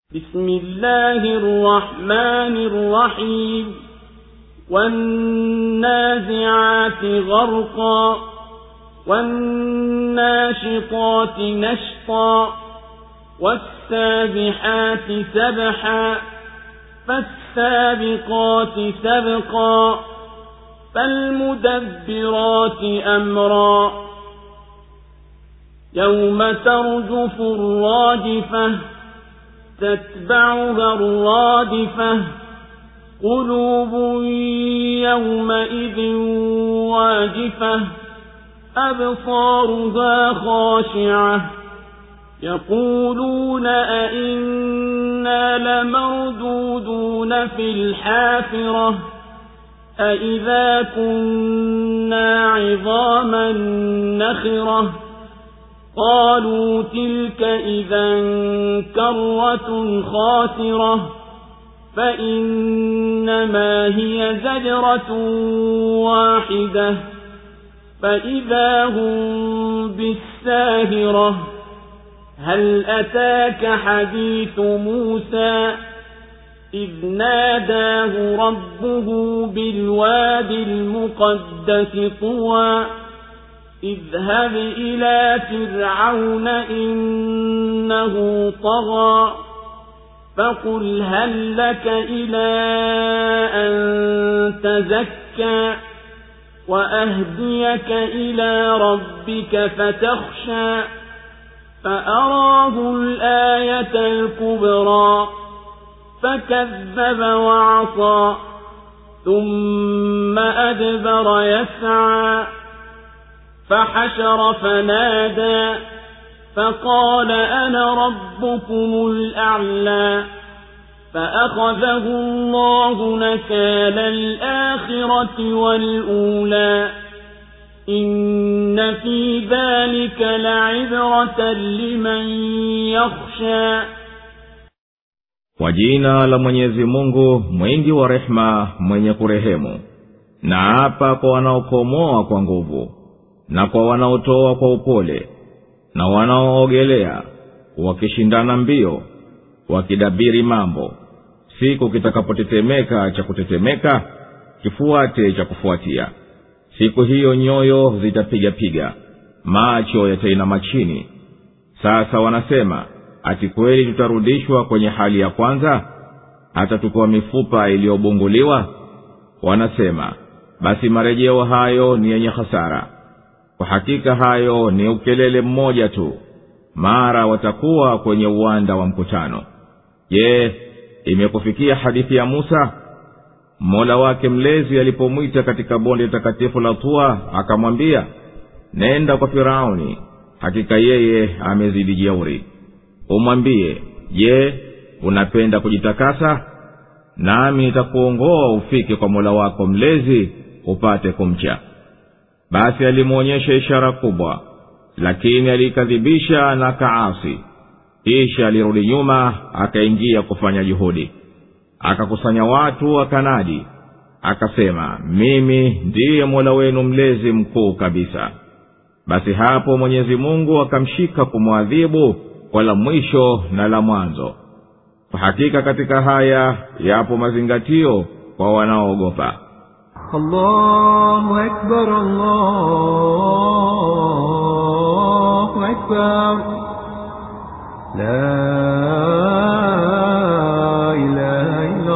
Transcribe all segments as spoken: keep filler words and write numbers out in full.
بسم الله الرحمن الرحيم والنازعات غرقا والناشطات نشطا والسابحات سبحا فالسابقات سبقا فالمدبرات أمرا يوم ترجف الراجفة تتبعها الرادفة قلوب يومئذ واجفة أبصارها خاشعة يقولون أئنا لمردودون في الحافرة أئذا كنا عظاما نخرة قالوا تلك إذا كرة خاسرة فإنما هي زجرة واحدة فإذا هم بالساهرة هل أتاك حديث موسى إذ ناداه ربه بالواد المقدس طوى اذهب إلى فرعون إنه طغى فقل هل لك إلى أن تزكى وأهديك إلى ربك فتخشى فأراه الآية الكبرى فكذب وعصى ثم أدبر يسعى فحشر فنادى فقال أنا ربكم الأعلى فأخذه الله نكال الآخرة والأولى إن في ذلك لعبرة لمن يخشى. Kwa jina la Mwenyezi Mungu mwingi wa rehema mwenye kurehemu. Na hapa kwa wanaokomoa kwa nguvu na kwa wanaotoa kwa upole na wanaoogelea wakishindana mbio wakidabiri mambo, siku kitakapotetemeka cha kutetemeka kifuate cha kufuatia. Siku hiyo nyoyo zitapiga piga, macho yatainama chini. Sasa wanasema ati kweli tutarudishwa kwenye hali ya kwanza, hata tupewa mifupa iliyobunguliwa? Wanasema basi marejeo hayo ni yenye hasara. Kwa hakika hayo ni ukelele mmoja tu, mara watakuwa kwenye uwanda wa mkutano. Je, imekufikia hadithi ya Musa? Mola wake mlezi alipomwita katika bonde takatifu la Tua akamwambia, nenda kwa Firauni, hakika yeye amezidi jeuri. Umwambie, je, unapenda kujitakasa? Nami nitakuongoa ufike kwa Mola wako mlezi upate kumcha. Basi alimuonyesha ishara kubwa, lakini alikadhibisha na kaasi. Kisha alirudi nyuma akaingia kufanya juhudi. Akakusanya watu akanadi, akasema, mimi ndiye Mola wenu mlezi mkuu kabisa. Basi hapo Mwenyezi Mungu akamshika kumwadhibu kwa la mwisho na la mwanzo. Kwa hakika katika haya yapo mazingatio kwa wanaoogopa. Allahu Akbar, Allahu Akbar, la ilaha illa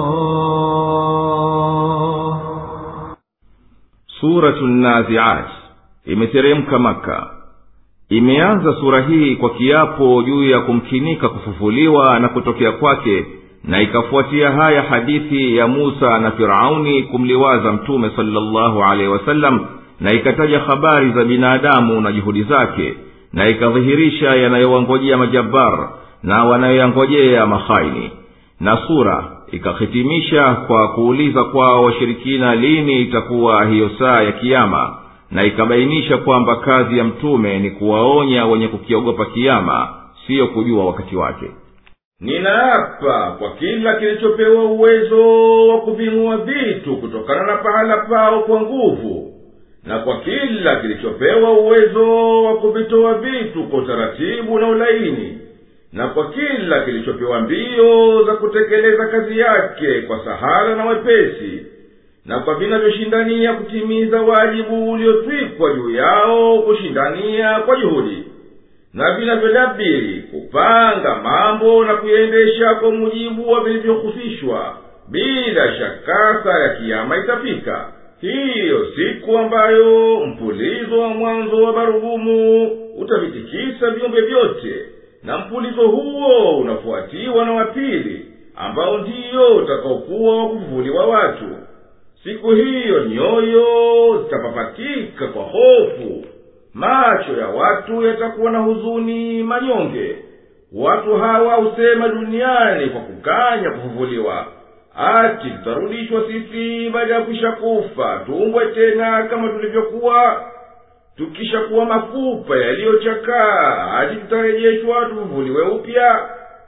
Allah. Suratun Nazi'at imeteremka Makka. Imeanza sura hii kwa kiapo juu ya kumkinika kufufuliwa na kutokea kwake, na ikafuatia haya hadithi ya Musa na Firauni kumliwaza Mtume sallallahu alaihi wasallam, na ikataja habari za binadamu na juhudi zake, na ikadhihirisha yanayowangojea majabar na wanayoyangojea mahaini. Na sura ikahitimisha kwa kuuliza kwao washirikina lini itakuwa hiyo saa ya kiyama, na ikabainisha kwamba kazi ya mtume ni kuwaonya wenye kukiogopa kiyama, sio kujua wakati wake. Ninaapa kwa kila kilichopewa uwezo wa kuving'oa vitu kutokana na pahala pao kwa nguvu, na kwa kila kilichopewa uwezo wa kuvitoa vitu kwa utaratibu na ulaini, na kwa kila kilichopewa mbio za kutekeleza kazi yake kwa sahara na wepesi, na kwa vinavyoshindania kutimiza wajibu uliotwikwa juu yao kushindania kwa juhudi, na vinavyodabiri kupanga mambo na kuyaendesha kwa mujibu wa vilivyohusishwa, bila shaka saa ya kiyama itafika. Hiyo siku ambayo mpulizo wa mwanzo wa barugumu utavitikisa viumbe vyote, na mpulizo huo unafuatiwa na wapili ambao ndiyo utakaokuwa wa kufufuliwa watu. Siku hiyo nyoyo zitapapatika kwa hofu, macho ya watu yatakuwa na huzuni manyonge. Watu hawa husema duniani kwa kukanya kufufuliwa, ati tutarudishwa sisi baada ya kwisha kufa, tuumbwe tena kama tulivyokuwa, tukishakuwa mafupa yaliyochakaa, hadi tutarejeshwa tufufuliwe upya.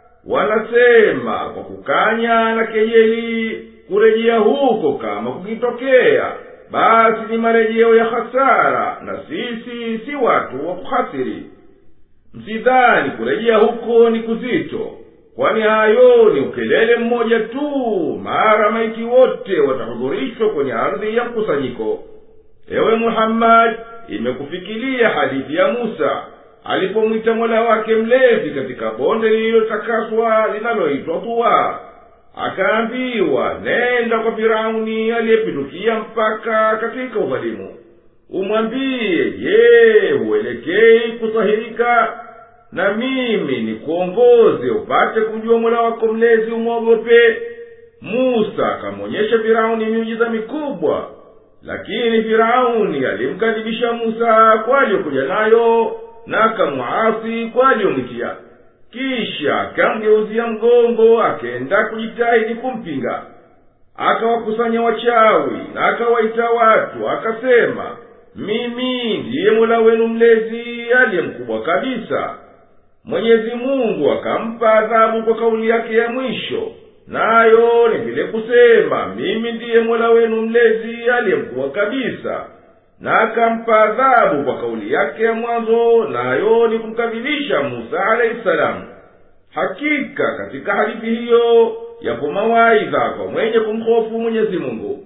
Wanasema kwa kukanya na kejeli kurejea huko kama kukitokea, basi ni marejeo ya hasara, na sisi si watu wa kuhasiri. Msidhani kurejea huko ni kuzito, kwani hayo ni ukelele mmoja tu, mara maiti wote watahudhurishwa kwenye ardhi ya mkusanyiko. Ewe Muhammad, imekufikilia hadithi ya Musa alipomwita Mola wake mlezi katika bonde lililotakaswa linaloitwa Tuwa. Akaambiwa, nenda kwa Firauni aliyepindukia mpaka katika udhalimu, umwambie, je, huelekei kusahirika? Na mimi ni kuongoze upate kumjua Mola wako mlezi, umwogope. Musa akamwonyesha Firauni miujiza mikubwa, lakini Firauni alimkadhibisha Musa kwa aliyokuja nayo, na akamuasi kwa aliyomwitia. Kisha akamgeuzia mgongo, akenda kujitahidi kumpinga. Akawakusanya wachawi na akawaita watu, akasema, mimi ndiye Mola wenu mlezi aliye mkubwa kabisa. Mwenyezi Mungu akampa adhabu kwa kauli yake ya mwisho, nayo ni vile kusema, mimi ndiye Mola wenu mlezi aliye mkubwa kabisa, na akampa adhabu kwa kauli yake ya mwanzo, nayo ni kumkadhibisha Musa alayhi salam. Hakika katika hadithi hiyo yapo mawaidha kwa mwenye kumhofu Mwenyezi Mungu.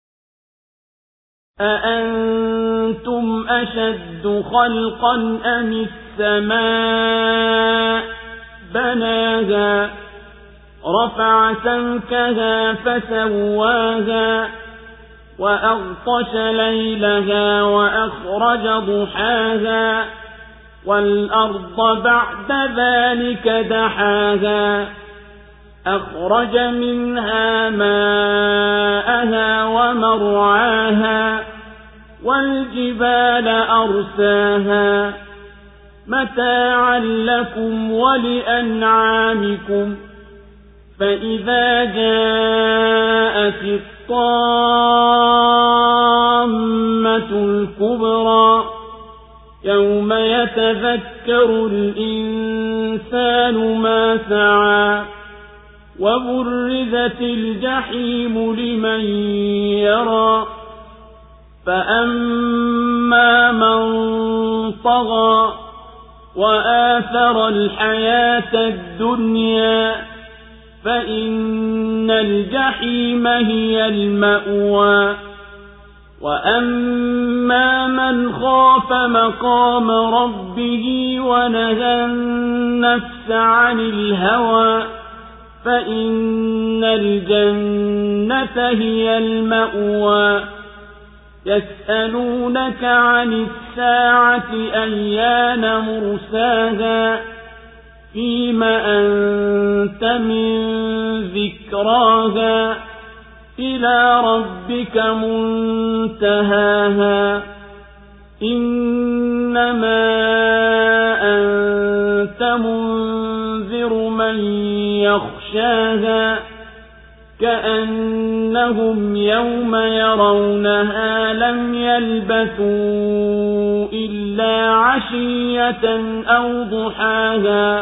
أأنتم أشد خلقا أم السماء بناها رفع سمكها فسواها وأغطش ليلها وأخرج ضحاها والأرض بعد ذلك دحاها أخرج منها ماءها ومرعاها والجبال أرساها متاعا لكم ولأنعامكم فإذا جاءت الطامة الكبرى يوم يتذكر الإنسان ما سعى وبرزت الجحيم لمن يرى فأما من طغى وآثر الحياة الدنيا فإن الجحيم هي المأوى وأما من خاف مقام ربه ونهى النفس عن الهوى فإن الجنة هي المأوى يسألونك عن الساعة أيان مرساها فيم أنت من ذكراها إلى ربك منتهاها إنما أنت منذر من يخشاها كأنهم يوم يرونها لم يلبثوا إلا عشية أو ضحاها.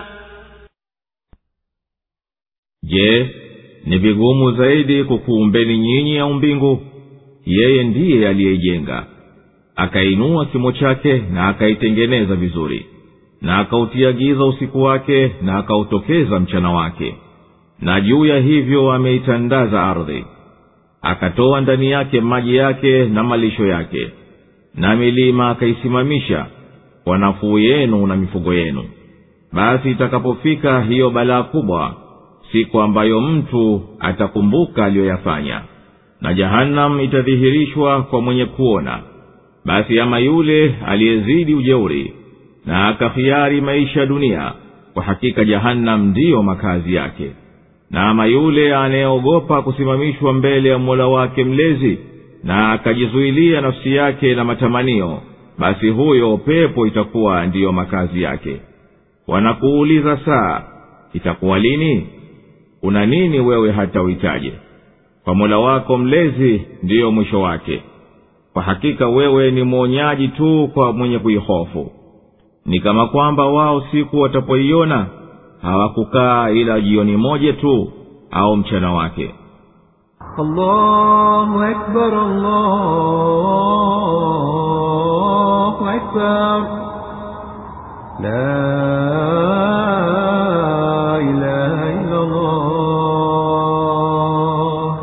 Je, ni vigumu zaidi kukuumbeni nyinyi au mbingu? Yeye ndiye aliyeijenga, akainua kimo chake na akaitengeneza vizuri, na akautia giza usiku wake na akautokeza mchana wake, na juu ya hivyo ameitandaza ardhi, akatoa ndani yake maji yake na malisho yake, na milima akaisimamisha kwa nafuu yenu na mifugo yenu. Basi itakapofika hiyo balaa kubwa, siku ambayo mtu atakumbuka aliyoyafanya, na jahannam itadhihirishwa kwa mwenye kuona, basi ama yule aliyezidi ujeuri na akahiari maisha dunia, kwa hakika jahannam ndiyo makazi yake. Na ama yule anayeogopa kusimamishwa mbele ya Mola wake mlezi na akajizuilia nafsi yake na matamanio, basi huyo pepo itakuwa ndiyo makazi yake. Wanakuuliza saa, itakuwa lini? Una nini wewe hata uhitaje? Kwa Mola wako mlezi ndiyo mwisho wake. Kwa hakika wewe ni mwonyaji tu kwa mwenye kuihofu. Ni kama kwamba wao siku watapoiona hawakukaa ila jioni moja tu au mchana wake. Allahu Akbar, Allahu Akbar, la ilaha illa Allah.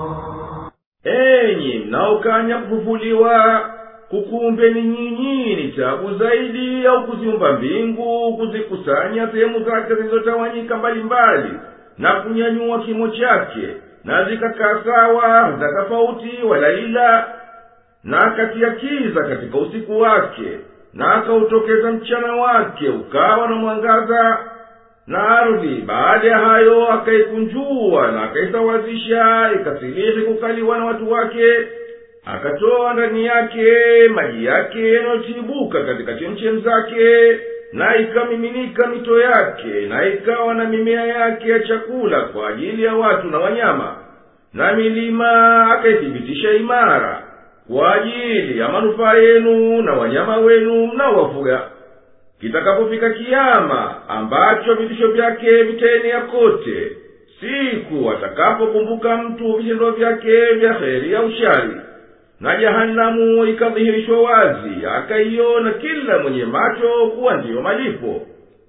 Enyi mnaokanya kufufuliwa, kukumbeni nyinyi ni tabu zaidi au kuziumba mbingu, kuzikusanya sehemu zake zilizotawanyika mbalimbali na kunyanyua kimo chake, na zikakaa sawa za tofauti wala ila, na akatia kiza katika usiku wake, na akautokeza mchana wake ukawa na mwangaza, na ardhi baada ya hayo akaikunjua na akaisawazisha ikasilihi kukaliwa na watu wake, akatoa ndani yake maji yake yanayotibuka katika chemchemi zake, na ikamiminika mito yake, na ikawa na mimea yake ya chakula kwa ajili ya watu na wanyama, na milima akaithibitisha imara kwa ajili ya manufaa yenu na wanyama wenu mnaowafuga. Kitakapofika kiyama ambacho vitisho vyake vitaenea kote, siku atakapokumbuka mtu vitendo vyake vya kheri au shari, na jahanamu ikadhihirishwa wazi, akaiona kila mwenye macho kuwa ndiyo malipo,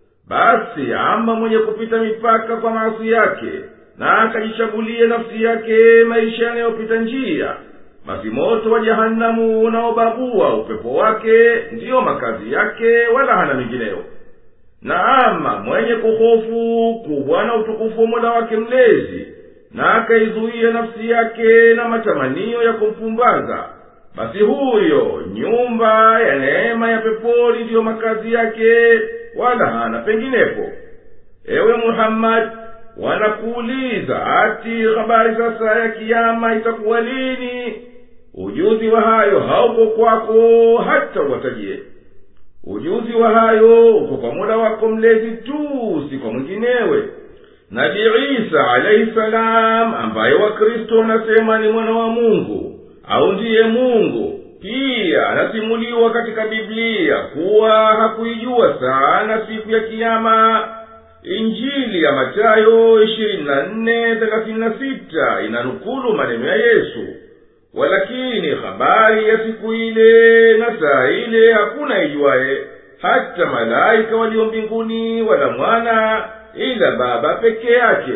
basi ama mwenye kupita mipaka kwa maasi yake na akajichagulia nafsi yake maisha yanayopita njia, basi moto wa jahanamu unaobabua upepo wake ndiyo makazi yake, wala hana mingineyo. Na ama mwenye kuhofu kubwa na utukufu wa Mola wake mlezi na akaizuia nafsi yake na matamanio ya kumpumbaza, basi huyo nyumba ya neema ya peponi ndiyo makazi yake, wala hana penginepo. Ewe Muhammad, wanakuuliza ati habari sasa ya kiyama itakuwa lini? Ujuzi wa hayo hauko kwako hata uwatajie. Ujuzi wa hayo uko kwa Mola wako mlezi tu, si kwa mwinginewe. Nabii Isa alayhi salam, ambaye Wakristo wanasema ni mwana wa Mungu au ndiye Mungu, pia anasimuliwa katika Biblia kuwa hakuijua sana siku ya kiyama. Injili ya Mathayo ishirini na nne thelathini na sita inanukulu maneno ya Yesu, walakini habari ya siku ile na saa ile hakuna ijuaye, hata malaika walio mbinguni wala mwana, ila Baba peke yake.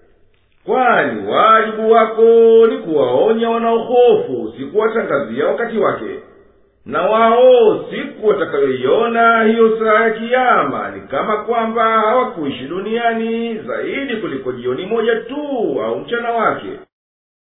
Kwani wajibu wako ni kuwaonya wanaohofu, si kuwatangazia wakati wake. Na wao siku watakayoiona hiyo saa ya kiyama ni kama kwamba hawakuishi duniani zaidi kuliko jioni moja tu au mchana wake.